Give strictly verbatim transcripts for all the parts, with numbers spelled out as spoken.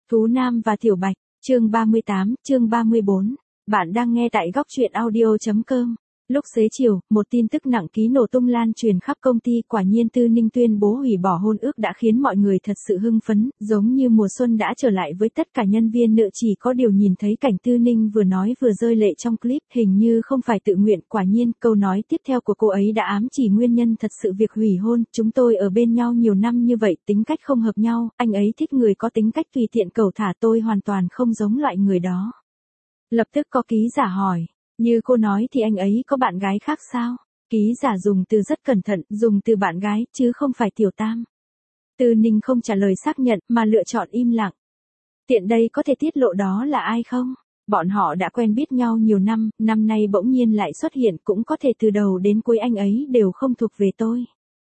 Thú Nam và Tiểu Bạch, chương ba mươi tám, chương ba mươi bốn. Bạn đang nghe tại góc truyện audio chấm com. Lúc xế chiều, một tin tức nặng ký nổ tung lan truyền khắp công ty, quả nhiên Tư Ninh tuyên bố hủy bỏ hôn ước đã khiến mọi người thật sự hưng phấn, giống như mùa xuân đã trở lại với tất cả nhân viên nữ, chỉ có điều nhìn thấy cảnh Tư Ninh vừa nói vừa rơi lệ trong clip, hình như không phải tự nguyện. Quả nhiên, câu nói tiếp theo của cô ấy đã ám chỉ nguyên nhân thật sự việc hủy hôn. Chúng tôi ở bên nhau nhiều năm như vậy, tính cách không hợp nhau, anh ấy thích người có tính cách tùy tiện cẩu thả, tôi hoàn toàn không giống loại người đó. Lập tức có ký giả hỏi, như cô nói thì anh ấy có bạn gái khác sao? Ký giả dùng từ rất cẩn thận, dùng từ bạn gái, chứ không phải tiểu tam. Tư Ninh không trả lời xác nhận, mà lựa chọn im lặng. Tiện đây có thể tiết lộ đó là ai không? Bọn họ đã quen biết nhau nhiều năm, năm nay bỗng nhiên lại xuất hiện, cũng có thể từ đầu đến cuối anh ấy đều không thuộc về tôi.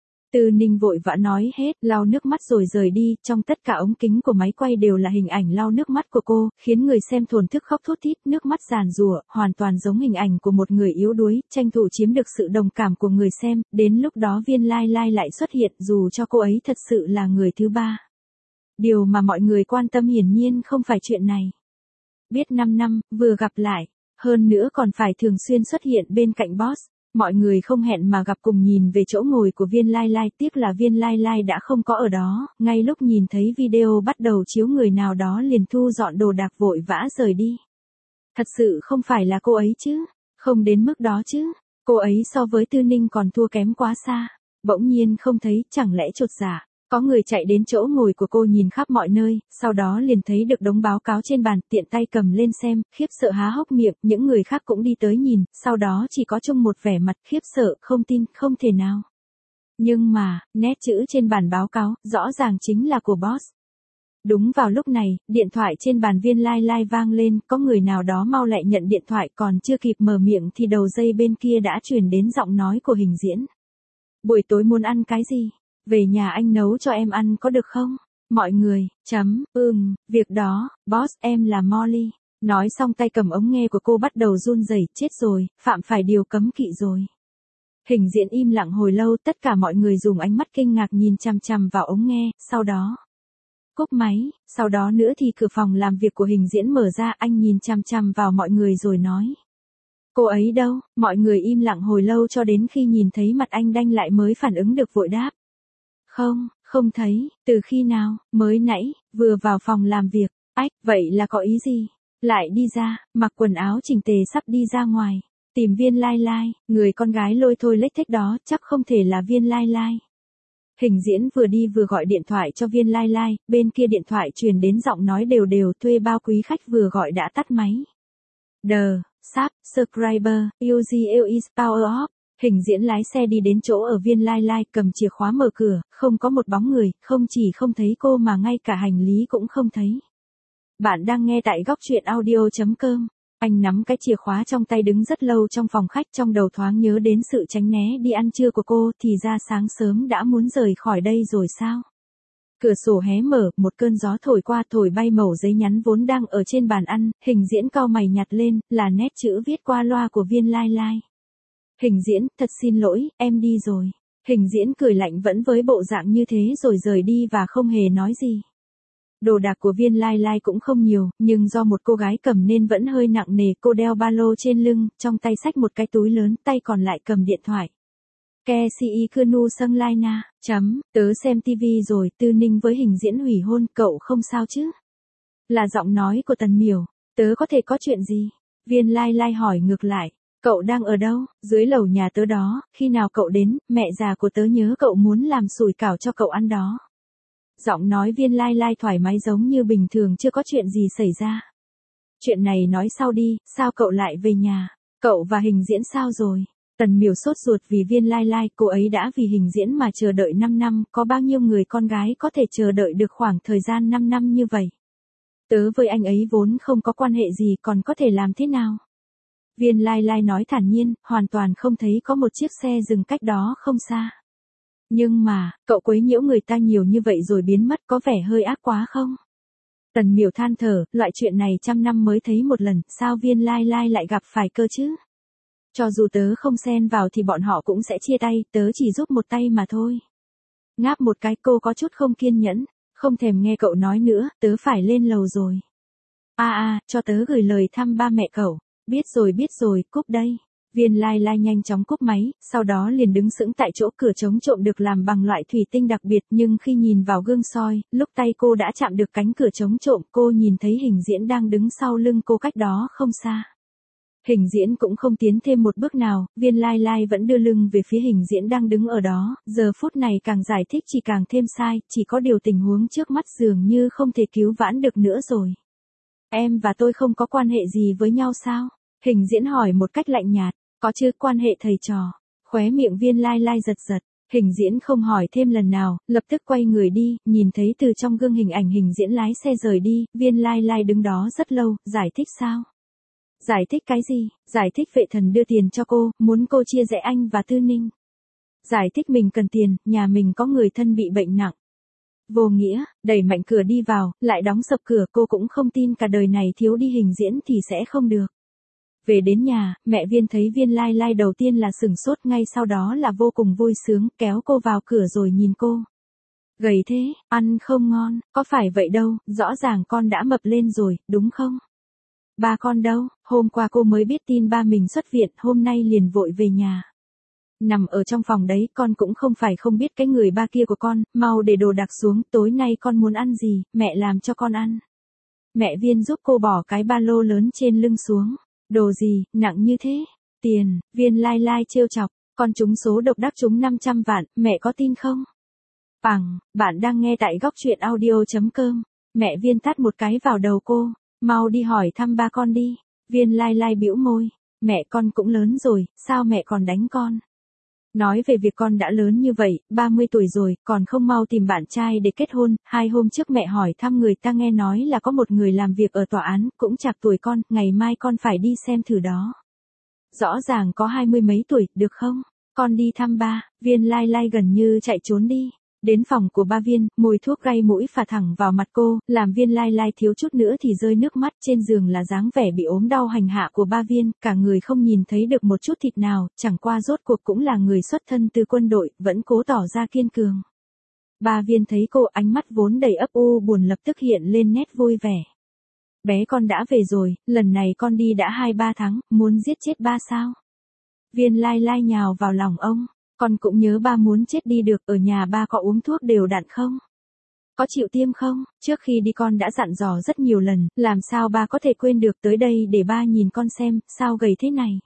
Tư Ninh vội vã nói hết, lau nước mắt rồi rời đi, trong tất cả ống kính của máy quay đều là hình ảnh lau nước mắt của cô, khiến người xem thổn thức khóc thút thít, nước mắt giàn giụa, hoàn toàn giống hình ảnh của một người yếu đuối, tranh thủ chiếm được sự đồng cảm của người xem. Đến lúc đó Viên Lai Lai lại xuất hiện, dù cho cô ấy thật sự là người thứ ba. Điều mà mọi người quan tâm hiển nhiên không phải chuyện này. Biết năm năm, vừa gặp lại, hơn nữa còn phải thường xuyên xuất hiện bên cạnh boss. Mọi người không hẹn mà gặp cùng nhìn về chỗ ngồi của Viên Lai Lai, tiếc là Viên Lai Lai đã không có ở đó, ngay lúc nhìn thấy video bắt đầu chiếu người nào đó liền thu dọn đồ đạc vội vã rời đi. Thật sự không phải là cô ấy chứ, không đến mức đó chứ, cô ấy so với Tư Ninh còn thua kém quá xa, bỗng nhiên không thấy, chẳng lẽ chột dạ. Có người chạy đến chỗ ngồi của cô nhìn khắp mọi nơi, sau đó liền thấy được đống báo cáo trên bàn, tiện tay cầm lên xem, khiếp sợ há hốc miệng, những người khác cũng đi tới nhìn, sau đó chỉ có chung một vẻ mặt khiếp sợ, không tin, không thể nào. Nhưng mà, nét chữ trên bản báo cáo, rõ ràng chính là của boss. Đúng vào lúc này, điện thoại trên bàn Viên Lai Lai vang lên, có người nào đó mau lại nhận điện thoại, còn chưa kịp mở miệng thì đầu dây bên kia đã truyền đến giọng nói của Hình Diễn. Buổi tối muốn ăn cái gì? Về nhà anh nấu cho em ăn có được không? Mọi người, chấm, ừm, việc đó, boss, em là Molly. Nói xong tay cầm ống nghe của cô bắt đầu run rẩy, chết rồi, phạm phải điều cấm kỵ rồi. Hình Diễn im lặng hồi lâu, tất cả mọi người dùng ánh mắt kinh ngạc nhìn chằm chằm vào ống nghe, sau đó cúp máy, sau đó nữa thì cửa phòng làm việc của Hình Diễn mở ra, anh nhìn chằm chằm vào mọi người rồi nói. Cô ấy đâu? Mọi người im lặng hồi lâu cho đến khi nhìn thấy mặt anh đanh lại mới phản ứng được vội đáp. Không, không thấy, từ khi nào, mới nãy, vừa vào phòng làm việc, ách, vậy là có ý gì? Lại đi ra, mặc quần áo chỉnh tề sắp đi ra ngoài, tìm Viên Lai Lai, người con gái lôi thôi lếch thếch đó, chắc không thể là Viên Lai Lai. Hình Diễn vừa đi vừa gọi điện thoại cho Viên Lai Lai, bên kia điện thoại truyền đến giọng nói đều đều, thuê bao quý khách vừa gọi đã tắt máy. The, sub, subscriber, user is power off. Hình Diễn lái xe đi đến chỗ ở Viên Lai Lai, cầm chìa khóa mở cửa, không có một bóng người, không chỉ không thấy cô mà ngay cả hành lý cũng không thấy. Bạn đang nghe tại góc truyện audio chấm com. Anh nắm cái chìa khóa trong tay đứng rất lâu trong phòng khách, trong đầu thoáng nhớ đến sự tránh né đi ăn trưa của cô, thì ra sáng sớm đã muốn rời khỏi đây rồi sao? Cửa sổ hé mở, một cơn gió thổi qua thổi bay mẩu giấy nhắn vốn đang ở trên bàn ăn, Hình Diễn cau mày nhặt lên, là nét chữ viết qua loa của Viên Lai Lai. Hình Diễn, thật xin lỗi, em đi rồi. Hình Diễn cười lạnh vẫn với bộ dạng như thế rồi rời đi và không hề nói gì. Đồ đạc của Viên Lai Lai cũng không nhiều, nhưng do một cô gái cầm nên vẫn hơi nặng nề, cô đeo ba lô trên lưng, trong tay xách một cái túi lớn, tay còn lại cầm điện thoại. Ke si kunu sâng lai na, chấm, tớ xem tivi rồi, Tư Ninh với Hình Diễn hủy hôn, cậu không sao chứ? Là giọng nói của Tần Miểu, tớ có thể có chuyện gì? Viên Lai Lai hỏi ngược lại. Cậu đang ở đâu? Dưới lầu nhà tớ đó, khi nào cậu đến, mẹ già của tớ nhớ cậu muốn làm sủi cảo cho cậu ăn đó. Giọng nói Viên Lai Lai thoải mái giống như bình thường chưa có chuyện gì xảy ra. Chuyện này nói sau đi, sao cậu lại về nhà? Cậu và Hình Diễn sao rồi? Tần Miểu sốt ruột vì Viên Lai Lai, cô ấy đã vì Hình Diễn mà chờ đợi năm năm, có bao nhiêu người con gái có thể chờ đợi được khoảng thời gian năm năm như vậy? Tớ với anh ấy vốn không có quan hệ gì, còn có thể làm thế nào? Viên Lai Lai nói thản nhiên, hoàn toàn không thấy có một chiếc xe dừng cách đó không xa. Nhưng mà, cậu quấy nhiễu người ta nhiều như vậy rồi biến mất, có vẻ hơi ác quá không? Tần Miểu than thở, loại chuyện này trăm năm mới thấy một lần, sao Viên Lai Lai lại gặp phải cơ chứ? Cho dù tớ không xen vào thì bọn họ cũng sẽ chia tay, tớ chỉ giúp một tay mà thôi. Ngáp một cái, cô có chút không kiên nhẫn. Không thèm nghe cậu nói nữa, tớ phải lên lầu rồi. A a, cho tớ gửi lời thăm ba mẹ cậu. Biết rồi biết rồi, cúp đây. Viên Lai Lai nhanh chóng cúp máy, sau đó liền đứng sững tại chỗ. Cửa chống trộm được làm bằng loại thủy tinh đặc biệt, nhưng khi nhìn vào gương soi, lúc tay cô đã chạm được cánh cửa chống trộm, cô nhìn thấy Hình Diễn đang đứng sau lưng cô cách đó không xa. Hình Diễn cũng không tiến thêm một bước nào, Viên Lai Lai vẫn đưa lưng về phía Hình Diễn đang đứng ở đó, giờ phút này càng giải thích chỉ càng thêm sai, chỉ có điều tình huống trước mắt dường như không thể cứu vãn được nữa rồi. Em và tôi không có quan hệ gì với nhau sao? Hình Diễn hỏi một cách lạnh nhạt. Có chứ, quan hệ thầy trò. Khóe miệng Viên Lai Lai giật giật. Hình Diễn không hỏi thêm lần nào, lập tức quay người đi, nhìn thấy từ trong gương hình ảnh Hình Diễn lái xe rời đi, Viên Lai Lai đứng đó rất lâu, giải thích sao? Giải thích cái gì? Giải thích vệ thần đưa tiền cho cô, muốn cô chia rẽ anh và Tư Ninh. Giải thích mình cần tiền, nhà mình có người thân bị bệnh nặng. Vô nghĩa, đẩy mạnh cửa đi vào, lại đóng sập cửa, cô cũng không tin cả đời này thiếu đi Hình Diễn thì sẽ không được. Về đến nhà, mẹ Viên thấy Viên Lai Lai đầu tiên là sửng sốt, ngay sau đó là vô cùng vui sướng, kéo cô vào cửa rồi nhìn cô. Gầy thế, ăn không ngon, có phải vậy đâu, rõ ràng con đã mập lên rồi, đúng không? Ba con đâu, hôm qua cô mới biết tin ba mình xuất viện, hôm nay liền vội về nhà. Nằm ở trong phòng đấy, con cũng không phải không biết cái người ba kia của con, mau để đồ đạc xuống, tối nay con muốn ăn gì, mẹ làm cho con ăn. Mẹ Viên giúp cô bỏ cái ba lô lớn trên lưng xuống. Đồ gì, nặng như thế? Tiền, Viên Lai Lai trêu chọc, con trúng số độc đắc trúng năm trăm vạn, mẹ có tin không? Bằng, bạn đang nghe tại góc truyện audio chấm com. Mẹ Viên tát một cái vào đầu cô, mau đi hỏi thăm ba con đi. Viên Lai Lai bĩu môi, mẹ con cũng lớn rồi, sao mẹ còn đánh con? Nói về việc con đã lớn như vậy, ba mươi tuổi rồi, còn không mau tìm bạn trai để kết hôn. Hai hôm trước mẹ hỏi thăm người ta nghe nói là có một người làm việc ở tòa án, cũng chạc tuổi con, ngày mai con phải đi xem thử đó. Rõ ràng có hai mươi mấy tuổi, được không? Con đi thăm ba. Viên Lai Lai gần như chạy trốn đi. Đến phòng của ba Viên, mùi thuốc gây mũi phả thẳng vào mặt cô, làm Viên Lai Lai thiếu chút nữa thì rơi nước mắt. Trên giường là dáng vẻ bị ốm đau hành hạ của ba Viên, cả người không nhìn thấy được một chút thịt nào, chẳng qua rốt cuộc cũng là người xuất thân từ quân đội, vẫn cố tỏ ra kiên cường. Ba Viên thấy cô, ánh mắt vốn đầy ấp u buồn lập tức hiện lên nét vui vẻ. Bé con đã về rồi, lần này con đi đã hai ba tháng, muốn giết chết ba sao? Viên Lai Lai nhào vào lòng ông. Con cũng nhớ ba muốn chết đi được, ở nhà ba có uống thuốc đều đặn không? Có chịu tiêm không? Trước khi đi con đã dặn dò rất nhiều lần, làm sao ba có thể quên được, tới đây để ba nhìn con xem, sao gầy thế này?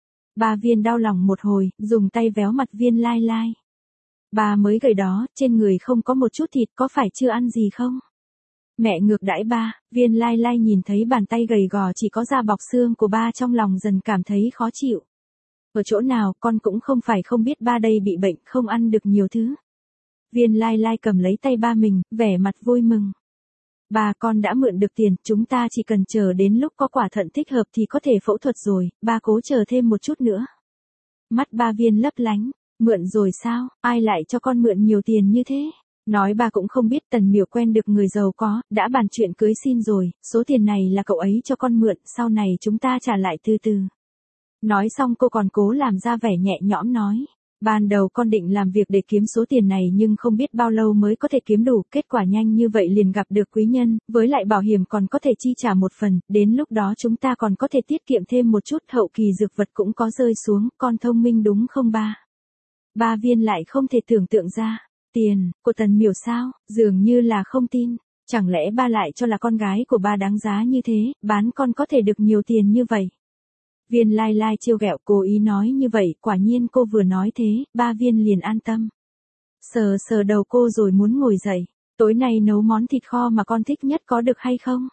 Ba Viên đau lòng một hồi, dùng tay véo mặt Viên Lai Lai. Ba mới gầy đó, trên người không có một chút thịt, có phải chưa ăn gì không? Mẹ ngược đãi ba. Viên Lai Lai nhìn thấy bàn tay gầy gò chỉ có da bọc xương của ba, trong lòng dần cảm thấy khó chịu. Ở chỗ nào, con cũng không phải không biết ba đây bị bệnh, không ăn được nhiều thứ. Viên Lai Lai cầm lấy tay ba mình, vẻ mặt vui mừng. Ba, con đã mượn được tiền, chúng ta chỉ cần chờ đến lúc có quả thận thích hợp thì có thể phẫu thuật rồi, ba cố chờ thêm một chút nữa. Mắt ba Viên lấp lánh, mượn rồi sao, ai lại cho con mượn nhiều tiền như thế? Nói ba cũng không biết, Tần Miểu quen được người giàu có, đã bàn chuyện cưới xin rồi, số tiền này là cậu ấy cho con mượn, sau này chúng ta trả lại từ từ. Nói xong cô còn cố làm ra vẻ nhẹ nhõm nói. Ban đầu con định làm việc để kiếm số tiền này nhưng không biết bao lâu mới có thể kiếm đủ, kết quả nhanh như vậy liền gặp được quý nhân, với lại bảo hiểm còn có thể chi trả một phần, đến lúc đó chúng ta còn có thể tiết kiệm thêm một chút, hậu kỳ dược vật cũng có rơi xuống, con thông minh đúng không ba? Ba Viên lại không thể tưởng tượng ra, tiền, của Tần Miểu sao, dường như là không tin, chẳng lẽ ba lại cho là con gái của ba đáng giá như thế, bán con có thể được nhiều tiền như vậy? Viên Lai Lai trêu ghẹo, cố ý nói như vậy, quả nhiên cô vừa nói thế, ba Viên liền an tâm. Sờ sờ đầu cô rồi muốn ngồi dậy, tối nay nấu món thịt kho mà con thích nhất có được hay không?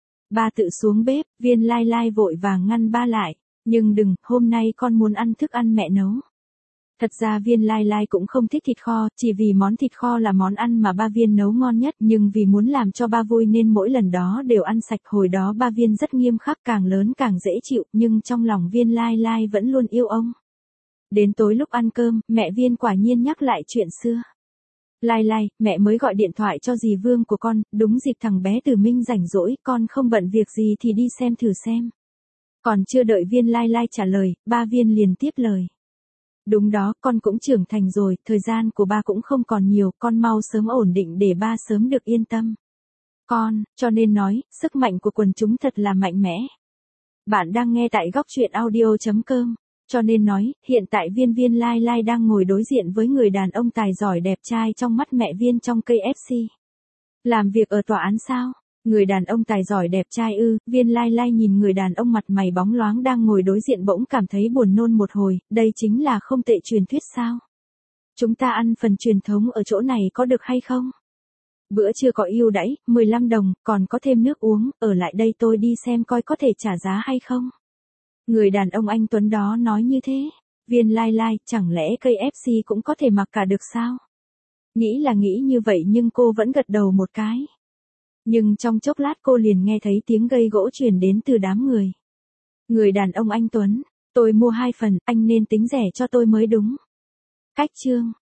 Ba tự xuống bếp, Viên Lai Lai vội vàng ngăn ba lại, nhưng đừng, hôm nay con muốn ăn thức ăn mẹ nấu. Thật ra Viên Lai Lai cũng không thích thịt kho, chỉ vì món thịt kho là món ăn mà ba Viên nấu ngon nhất, nhưng vì muốn làm cho ba vui nên mỗi lần đó đều ăn sạch. Hồi đó ba Viên rất nghiêm khắc, càng lớn càng dễ chịu, nhưng trong lòng Viên Lai Lai vẫn luôn yêu ông. Đến tối lúc ăn cơm, mẹ Viên quả nhiên nhắc lại chuyện xưa. Lai Lai, mẹ mới gọi điện thoại cho dì Vương của con, đúng dịp thằng bé Từ Minh rảnh rỗi, con không bận việc gì thì đi xem thử xem. Còn chưa đợi Viên Lai Lai trả lời, ba Viên liền tiếp lời. Đúng đó, con cũng trưởng thành rồi, thời gian của ba cũng không còn nhiều, con mau sớm ổn định để ba sớm được yên tâm. Con, cho nên nói, sức mạnh của quần chúng thật là mạnh mẽ. Bạn đang nghe tại góc chuyện audio chấm com. Cho nên nói, hiện tại Viên Viên Lai Lai đang ngồi đối diện với người đàn ông tài giỏi đẹp trai trong mắt mẹ Viên trong ca ép xê. Làm việc ở tòa án sao? Người đàn ông tài giỏi đẹp trai ư? Viên Lai Lai nhìn người đàn ông mặt mày bóng loáng đang ngồi đối diện bỗng cảm thấy buồn nôn một hồi, đây chính là không tệ truyền thuyết sao? Chúng ta ăn phần truyền thống ở chỗ này có được hay không? Bữa trưa có ưu đãi, mười lăm đồng, còn có thêm nước uống, ở lại đây tôi đi xem coi có thể trả giá hay không. Người đàn ông anh Tuấn đó nói như thế. Viên Lai Lai, chẳng lẽ ca ép xê cũng có thể mặc cả được sao? Nghĩ là nghĩ như vậy nhưng cô vẫn gật đầu một cái. Nhưng trong chốc lát cô liền nghe thấy tiếng gây gỗ truyền đến từ đám người. Người đàn ông anh Tuấn, tôi mua hai phần, anh nên tính rẻ cho tôi mới đúng. Cách chương.